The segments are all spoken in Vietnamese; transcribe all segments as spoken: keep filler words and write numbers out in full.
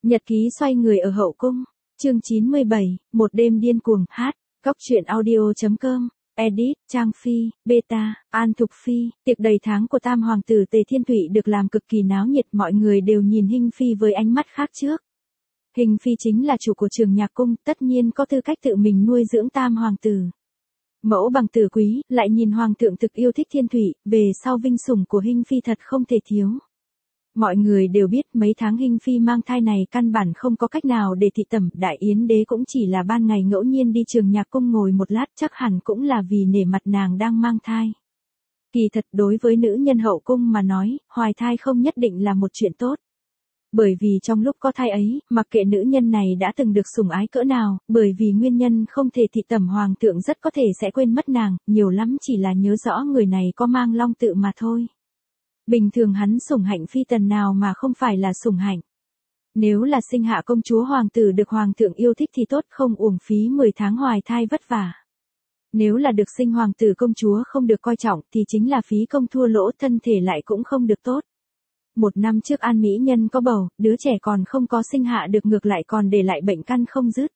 Nhật ký xoay người ở hậu cung, chương chín mươi bảy, một đêm điên cuồng, hát, góc truyện audio.com, edit, Trang Phi, Beta, An Thục Phi, tiệc đầy tháng của tam hoàng tử Tề Thiên Thụy được làm cực kỳ náo nhiệt, mọi người đều nhìn Hinh Phi với ánh mắt khác trước. Hinh Phi chính là chủ của Trường Nhạc Cung, tất nhiên có tư cách tự mình nuôi dưỡng tam hoàng tử. Mẫu bằng tử quý, lại nhìn hoàng thượng thực yêu thích Thiên Thụy, về sau vinh sủng của Hinh Phi thật không thể thiếu. Mọi người đều biết mấy tháng Hinh Phi mang thai này căn bản không có cách nào để thị tẩm, Đại Yến đế cũng chỉ là ban ngày ngẫu nhiên đi Trường Nhạc Cung ngồi một lát, chắc hẳn cũng là vì nể mặt nàng đang mang thai. Kỳ thật đối với nữ nhân hậu cung mà nói, hoài thai không nhất định là một chuyện tốt. Bởi vì trong lúc có thai ấy, mặc kệ nữ nhân này đã từng được sủng ái cỡ nào, bởi vì nguyên nhân không thể thị tẩm hoàng thượng rất có thể sẽ quên mất nàng, nhiều lắm chỉ là nhớ rõ người này có mang long tự mà thôi. Bình thường hắn sủng hạnh phi tần nào mà không phải là sủng hạnh. Nếu là sinh hạ công chúa hoàng tử được hoàng thượng yêu thích thì tốt, không uổng phí mười tháng hoài thai vất vả. Nếu là được sinh hoàng tử công chúa không được coi trọng thì chính là phí công thua lỗ, thân thể lại cũng không được tốt. Một năm trước An Mỹ Nhân có bầu, đứa trẻ còn không có sinh hạ được ngược lại còn để lại bệnh căn không dứt.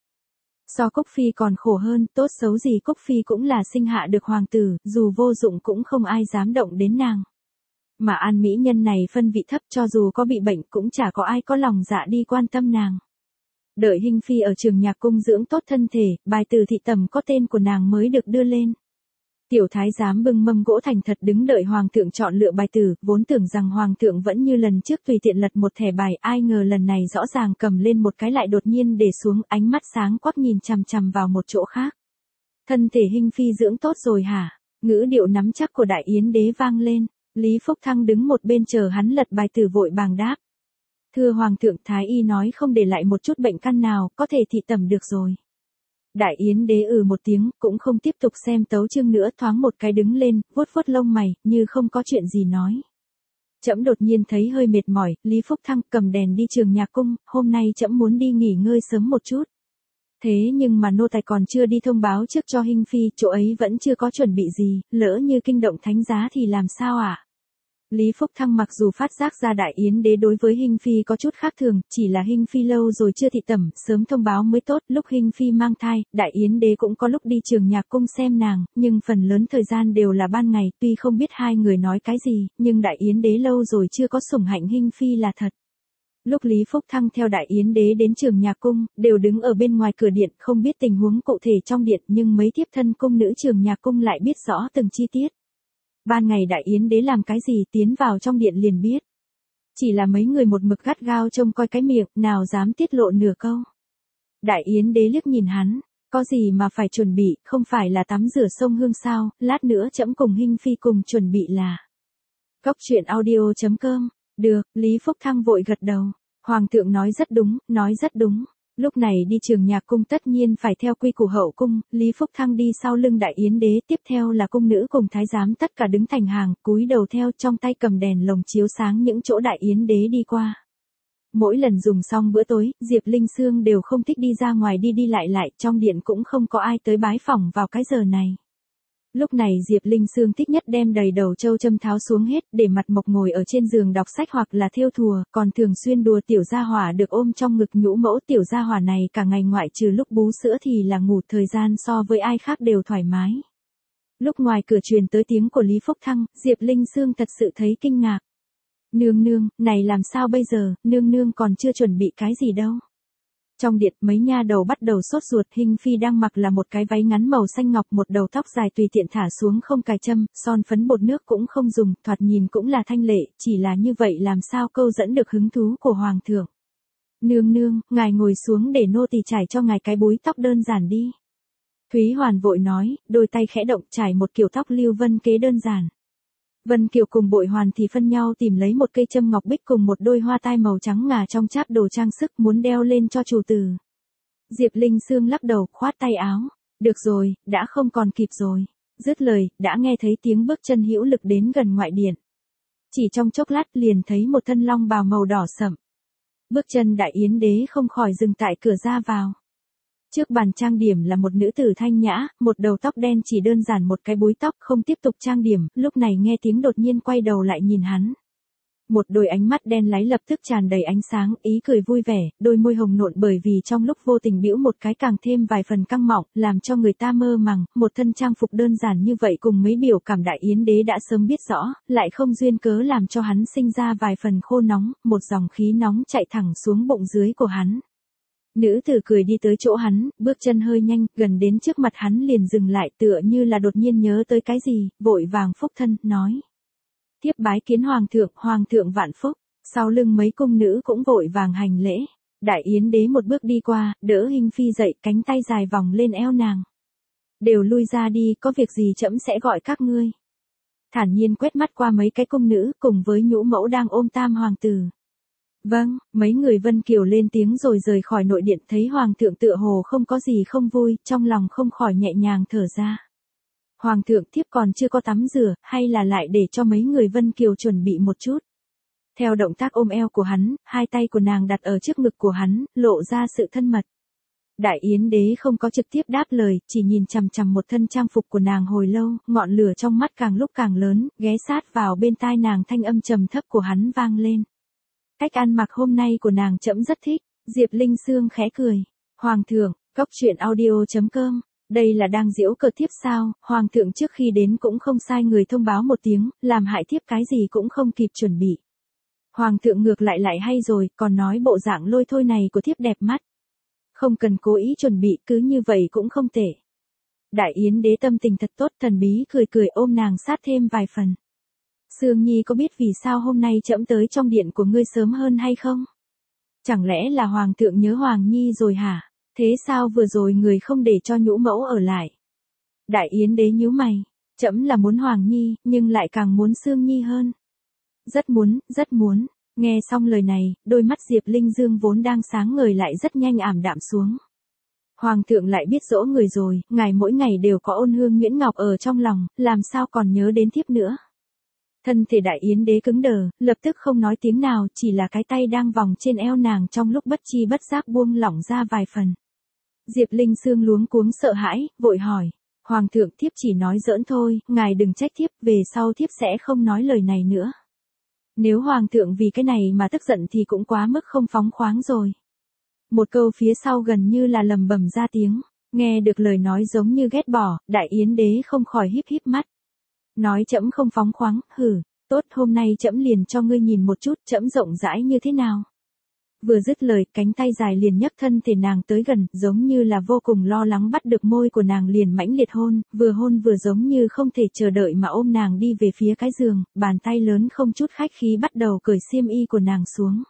So Cúc Phi còn khổ hơn, tốt xấu gì Cúc Phi cũng là sinh hạ được hoàng tử, dù vô dụng cũng không ai dám động đến nàng. Mà An Mỹ Nhân này phân vị thấp, cho dù có bị bệnh cũng chả có ai có lòng dạ đi quan tâm nàng. Đợi Hinh Phi ở Trường Nhạc Cung dưỡng tốt thân thể, bài từ thị tẩm có tên của nàng mới được đưa lên. Tiểu thái giám bưng mâm gỗ thành thật đứng đợi hoàng thượng chọn lựa bài tử, vốn tưởng rằng hoàng thượng vẫn như lần trước tùy tiện lật một thẻ bài, ai ngờ lần này rõ ràng cầm lên một cái lại đột nhiên để xuống, ánh mắt sáng quắc nhìn chằm chằm vào một chỗ khác. Thân thể Hinh Phi dưỡng tốt rồi hả? Ngữ điệu nắm chắc của Đại Yến đế vang lên. Lý Phúc Thăng đứng một bên chờ hắn lật bài tử vội vàng đáp. Thưa hoàng thượng, thái y nói không để lại một chút bệnh căn nào, có thể thị tẩm được rồi. Đại Yến đế ừ một tiếng, cũng không tiếp tục xem tấu chương nữa, thoáng một cái đứng lên, vuốt vuốt lông mày, như không có chuyện gì nói. Trẫm đột nhiên thấy hơi mệt mỏi, Lý Phúc Thăng cầm đèn đi Trường Nhạc Cung, hôm nay trẫm muốn đi nghỉ ngơi sớm một chút. Thế nhưng mà nô tài còn chưa đi thông báo trước cho Hinh Phi, chỗ ấy vẫn chưa có chuẩn bị gì, lỡ như kinh động thánh giá thì làm sao ạ? À? Lý Phúc Thăng mặc dù phát giác ra Đại Yến đế đối với Hinh Phi có chút khác thường, chỉ là Hinh Phi lâu rồi chưa thị tẩm, sớm thông báo mới tốt, lúc Hinh Phi mang thai, Đại Yến đế cũng có lúc đi Trường Nhạc Cung xem nàng, nhưng phần lớn thời gian đều là ban ngày, tuy không biết hai người nói cái gì, nhưng Đại Yến đế lâu rồi chưa có sủng hạnh Hinh Phi là thật. Lúc Lý Phúc Thăng theo Đại Yến đế đến Trường Nhạc Cung, đều đứng ở bên ngoài cửa điện, không biết tình huống cụ thể trong điện, nhưng mấy thiếp thân cung nữ Trường Nhạc Cung lại biết rõ từng chi tiết. Ban ngày Đại Yến đế làm cái gì tiến vào trong điện liền biết. Chỉ là mấy người một mực gắt gao trông coi cái miệng, nào dám tiết lộ nửa câu. Đại Yến đế liếc nhìn hắn, có gì mà phải chuẩn bị, không phải là tắm rửa sông Hương sao, lát nữa trẫm cùng Hinh Phi cùng chuẩn bị là. Góc truyện audio.com, được, Lý Phúc Thăng vội gật đầu. Hoàng thượng nói rất đúng, nói rất đúng. Lúc này đi Trường Nhạc Cung tất nhiên phải theo quy củ hậu cung, Lý Phúc Thăng đi sau lưng Đại Yến đế, tiếp theo là cung nữ cùng thái giám tất cả đứng thành hàng, cúi đầu theo, trong tay cầm đèn lồng chiếu sáng những chỗ Đại Yến đế đi qua. Mỗi lần dùng xong bữa tối, Diệp Linh Sương đều không thích đi ra ngoài đi đi lại lại, trong điện cũng không có ai tới bái phỏng vào cái giờ này. Lúc này Diệp Linh Sương thích nhất đem đầy đầu châu châm tháo xuống hết, để mặt mộc ngồi ở trên giường đọc sách hoặc là thêu thùa, còn thường xuyên đùa tiểu gia hỏa được ôm trong ngực nhũ mẫu. Tiểu gia hỏa này cả ngày ngoại trừ lúc bú sữa thì là ngủ, thời gian so với ai khác đều thoải mái. Lúc ngoài cửa truyền tới tiếng của Lý Phúc Thăng, Diệp Linh Sương thật sự thấy kinh ngạc. Nương nương, này làm sao bây giờ, nương nương còn chưa chuẩn bị cái gì đâu. Trong điện, mấy nha đầu bắt đầu sốt ruột, Hinh Phi đang mặc là một cái váy ngắn màu xanh ngọc, một đầu tóc dài tùy tiện thả xuống không cài châm, son phấn bột nước cũng không dùng, thoạt nhìn cũng là thanh lệ, chỉ là như vậy làm sao câu dẫn được hứng thú của hoàng thượng. Nương nương, ngài ngồi xuống để nô tỳ trải cho ngài cái búi tóc đơn giản đi. Thúy Hoàn vội nói, đôi tay khẽ động trải một kiểu tóc lưu vân kế đơn giản. Vân Kiều cùng Bội Hoàn thì phân nhau tìm lấy một cây châm ngọc bích cùng một đôi hoa tai màu trắng ngà trong cháp đồ trang sức muốn đeo lên cho chủ tử. Diệp Linh Sương lắc đầu, khoát tay áo. Được rồi, đã không còn kịp rồi. Dứt lời, đã nghe thấy tiếng bước chân hữu lực đến gần ngoại điện. Chỉ trong chốc lát liền thấy một thân long bào màu đỏ sẫm. Bước chân Đại Yến đế không khỏi dừng tại cửa ra vào. Trước bàn trang điểm là một nữ tử thanh nhã, một đầu tóc đen chỉ đơn giản một cái búi tóc, không tiếp tục trang điểm, lúc này nghe tiếng đột nhiên quay đầu lại nhìn hắn. Một đôi ánh mắt đen láy lập tức tràn đầy ánh sáng, ý cười vui vẻ, đôi môi hồng nộn bởi vì trong lúc vô tình bĩu một cái càng thêm vài phần căng mọng, làm cho người ta mơ màng, một thân trang phục đơn giản như vậy cùng mấy biểu cảm Đại Yến Đế đã sớm biết rõ, lại không duyên cớ làm cho hắn sinh ra vài phần khô nóng, một dòng khí nóng chạy thẳng xuống bụng dưới của hắn. Nữ tử cười đi tới chỗ hắn, bước chân hơi nhanh, gần đến trước mặt hắn liền dừng lại tựa như là đột nhiên nhớ tới cái gì, vội vàng phúc thân, nói. Thiếp bái kiến hoàng thượng, hoàng thượng vạn phúc, sau lưng mấy cung nữ cũng vội vàng hành lễ. Đại Yến Đế một bước đi qua, đỡ Hình Phi dậy, cánh tay dài vòng lên eo nàng. Đều lui ra đi, có việc gì trẫm sẽ gọi các ngươi. Thản nhiên quét mắt qua mấy cái cung nữ, cùng với nhũ mẫu đang ôm tam hoàng tử. Vâng, mấy người Vân Kiều lên tiếng rồi rời khỏi nội điện, thấy hoàng thượng tựa hồ không có gì không vui, trong lòng không khỏi nhẹ nhàng thở ra. Hoàng thượng, thiếp còn chưa có tắm rửa, hay là lại để cho mấy người Vân Kiều chuẩn bị một chút. Theo động tác ôm eo của hắn, hai tay của nàng đặt ở trước ngực của hắn, lộ ra sự thân mật. Đại Yến Đế không có trực tiếp đáp lời, chỉ nhìn chằm chằm một thân trang phục của nàng hồi lâu, ngọn lửa trong mắt càng lúc càng lớn, ghé sát vào bên tai nàng, thanh âm trầm thấp của hắn vang lên. Cách ăn mặc hôm nay của nàng trẫm rất thích. Diệp Linh Sương khẽ cười. Hoàng thượng, cốc truyện audio chấm com. Đây là đang giễu cợt thiếp sao? Hoàng thượng trước khi đến cũng không sai người thông báo một tiếng, làm hại thiếp cái gì cũng không kịp chuẩn bị. Hoàng thượng ngược lại lại hay rồi, còn nói bộ dạng lôi thôi này của thiếp đẹp mắt. Không cần cố ý chuẩn bị, cứ như vậy cũng không tệ. Đại Yến Đế tâm tình thật tốt, thần bí cười cười ôm nàng sát thêm vài phần. Sương Nhi có biết vì sao hôm nay trẫm tới trong điện của ngươi sớm hơn hay không? Chẳng lẽ là hoàng thượng nhớ Hoàng Nhi rồi hả? Thế sao vừa rồi người không để cho nhũ mẫu ở lại? Đại Yến Đế nhíu mày, trẫm là muốn Hoàng Nhi, nhưng lại càng muốn Sương Nhi hơn. Rất muốn, rất muốn. Nghe xong lời này, đôi mắt Diệp Linh Dương vốn đang sáng ngời lại rất nhanh ảm đạm xuống. Hoàng thượng lại biết dỗ người rồi, ngài mỗi ngày đều có ôn hương nhuyễn ngọc ở trong lòng, làm sao còn nhớ đến thiếp nữa. Thân thể Đại Yến Đế cứng đờ, lập tức không nói tiếng nào, chỉ là cái tay đang vòng trên eo nàng trong lúc bất chi bất giác buông lỏng ra vài phần. Diệp Linh Sương luống cuống sợ hãi, vội hỏi. Hoàng thượng, thiếp chỉ nói giỡn thôi, ngài đừng trách thiếp, về sau thiếp sẽ không nói lời này nữa. Nếu hoàng thượng vì cái này mà tức giận thì cũng quá mức không phóng khoáng rồi. Một câu phía sau gần như là lầm bầm ra tiếng, nghe được lời nói giống như ghét bỏ, Đại Yến Đế không khỏi híp híp mắt. Nói trẫm không phóng khoáng, hử, tốt, hôm nay trẫm liền cho ngươi nhìn một chút trẫm rộng rãi như thế nào. Vừa dứt lời, cánh tay dài liền nhấc thân thể nàng tới gần, giống như là vô cùng lo lắng bắt được môi của nàng liền mãnh liệt hôn, vừa hôn vừa giống như không thể chờ đợi mà ôm nàng đi về phía cái giường, bàn tay lớn không chút khách khí bắt đầu cởi xiêm y của nàng xuống.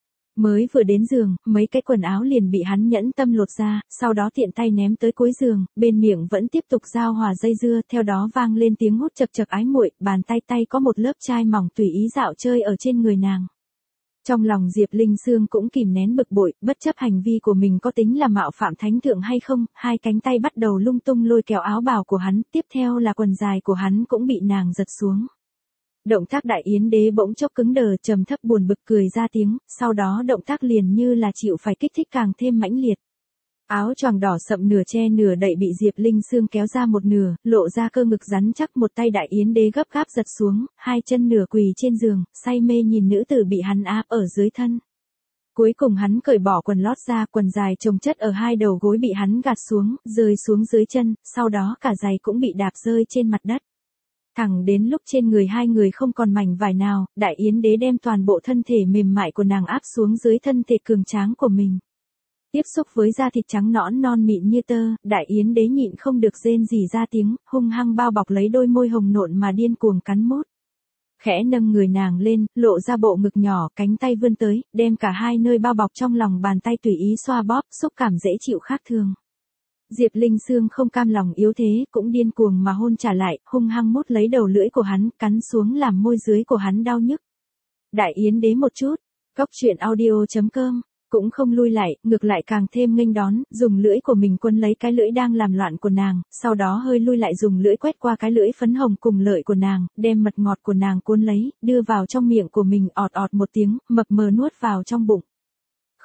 Mới vừa đến giường, mấy cái quần áo liền bị hắn nhẫn tâm lột ra, sau đó tiện tay ném tới cuối giường, bên miệng vẫn tiếp tục giao hòa dây dưa, theo đó vang lên tiếng hút chập chập ái muội, bàn tay tay có một lớp chai mỏng tùy ý dạo chơi ở trên người nàng. Trong lòng Diệp Linh Sương cũng kìm nén bực bội, bất chấp hành vi của mình có tính là mạo phạm thánh thượng hay không, hai cánh tay bắt đầu lung tung lôi kéo áo bào của hắn, tiếp theo là quần dài của hắn cũng bị nàng giật xuống. Động tác Đại Yến Đế bỗng chốc cứng đờ, trầm thấp buồn bực cười ra tiếng, sau đó động tác liền như là chịu phải kích thích càng thêm mãnh liệt. Áo choàng đỏ sậm nửa che nửa đậy bị Diệp Linh Sương kéo ra một nửa, lộ ra cơ ngực rắn chắc, một tay Đại Yến Đế gấp gáp giật xuống, hai chân nửa quỳ trên giường, say mê nhìn nữ tử bị hắn áp ở dưới thân. Cuối cùng hắn cởi bỏ quần lót ra, quần dài chồng chất ở hai đầu gối bị hắn gạt xuống, rơi xuống dưới chân, sau đó cả giày cũng bị đạp rơi trên mặt đất. Thẳng đến lúc trên người hai người không còn mảnh vải nào, Đại Yến Đế đem toàn bộ thân thể mềm mại của nàng áp xuống dưới thân thể cường tráng của mình. Tiếp xúc với da thịt trắng nõn non mịn như tơ, Đại Yến Đế nhịn không được rên rỉ ra tiếng, hung hăng bao bọc lấy đôi môi hồng nộn mà điên cuồng cắn mút. Khẽ nâng người nàng lên, lộ ra bộ ngực nhỏ, cánh tay vươn tới, đem cả hai nơi bao bọc trong lòng bàn tay tùy ý xoa bóp, xúc cảm dễ chịu khác thường. Diệp Linh Sương không cam lòng yếu thế, cũng điên cuồng mà hôn trả lại, hung hăng mút lấy đầu lưỡi của hắn, cắn xuống làm môi dưới của hắn đau nhức. Đại Yến Đế một chút, cốc truyện audio chấm com, cũng không lui lại, ngược lại càng thêm nghênh đón, dùng lưỡi của mình quấn lấy cái lưỡi đang làm loạn của nàng, sau đó hơi lui lại dùng lưỡi quét qua cái lưỡi phấn hồng cùng lợi của nàng, đem mật ngọt của nàng cuốn lấy, đưa vào trong miệng của mình, ọt ọt một tiếng, mập mờ nuốt vào trong bụng.